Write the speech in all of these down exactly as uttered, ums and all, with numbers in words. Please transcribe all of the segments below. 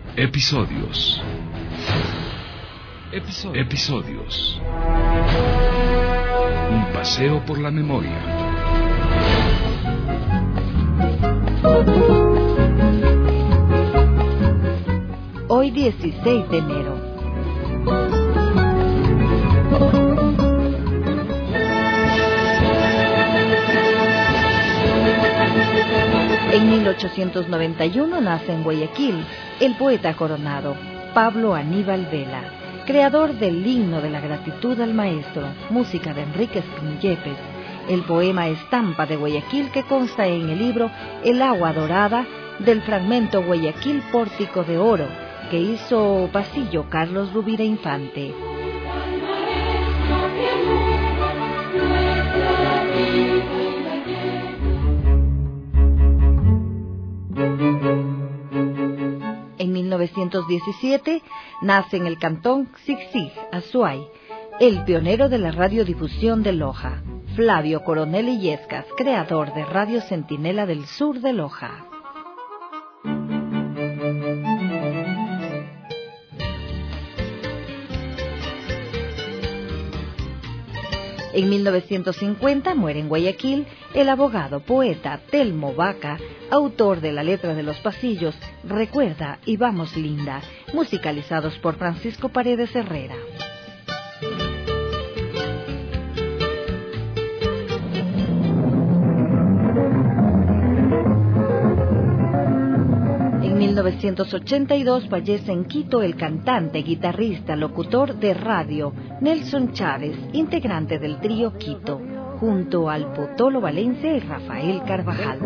Episodios. Episodios. Episodios. Un paseo por la memoria. Hoy dieciséis de enero. En mil ochocientos noventa y uno nace en Guayaquil el poeta coronado Pablo Aníbal Vela, creador del himno de la gratitud al maestro, música de Enrique Espín Yepes, el poema Estampa de Guayaquil que consta en el libro El agua dorada del fragmento Guayaquil Pórtico de Oro, que hizo Pasillo Carlos Rubira Infante. En mil novecientos diecisiete nace en el cantón Xixig, Azuay, el pionero de la radiodifusión de Loja, Flavio Coronel Illescas, creador de Radio Centinela del Sur de Loja. En mil novecientos cincuenta muere en Guayaquil el abogado, poeta Telmo Vaca, autor de la letra de Los Pasillos, Recuerda y Vamos Linda, musicalizados por Francisco Paredes Herrera. En mil novecientos ochenta y dos fallece en Quito el cantante, guitarrista, locutor de radio Nelson Chávez, integrante del trío Quito, junto al potolo valense Rafael Carvajal.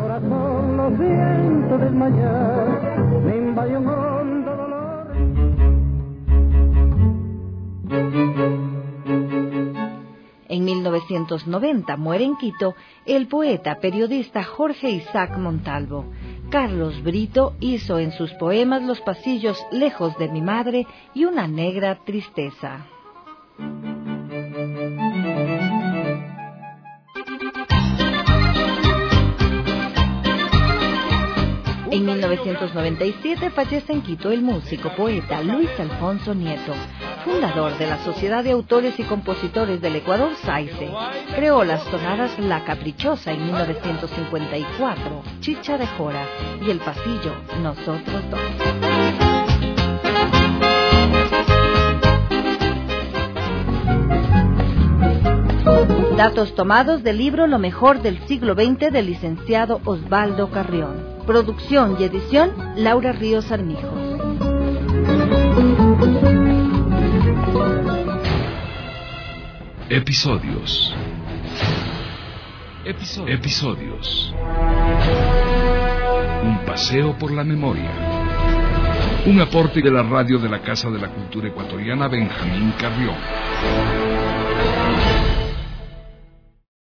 En mil novecientos noventa muere en Quito el poeta, periodista Jorge Isaac Montalvo. Carlos Brito hizo en sus poemas Los Pasillos, Lejos de mi madre y Una negra tristeza. En mil novecientos noventa y siete fallece en Quito el músico, poeta Luis Alfonso Nieto, fundador de la Sociedad de Autores y Compositores del Ecuador, SAICE. Creó las tonadas La Caprichosa en mil novecientos cincuenta y cuatro, Chicha de Jora y El Pasillo, Nosotros Dos. Datos tomados del libro Lo mejor del siglo veinte del licenciado Osvaldo Carrión. Producción y edición, Laura Ríos Armijos. Episodios. Episodios. Episodios. Un paseo por la memoria. Un aporte de la radio de la Casa de la Cultura Ecuatoriana Benjamín Carrión.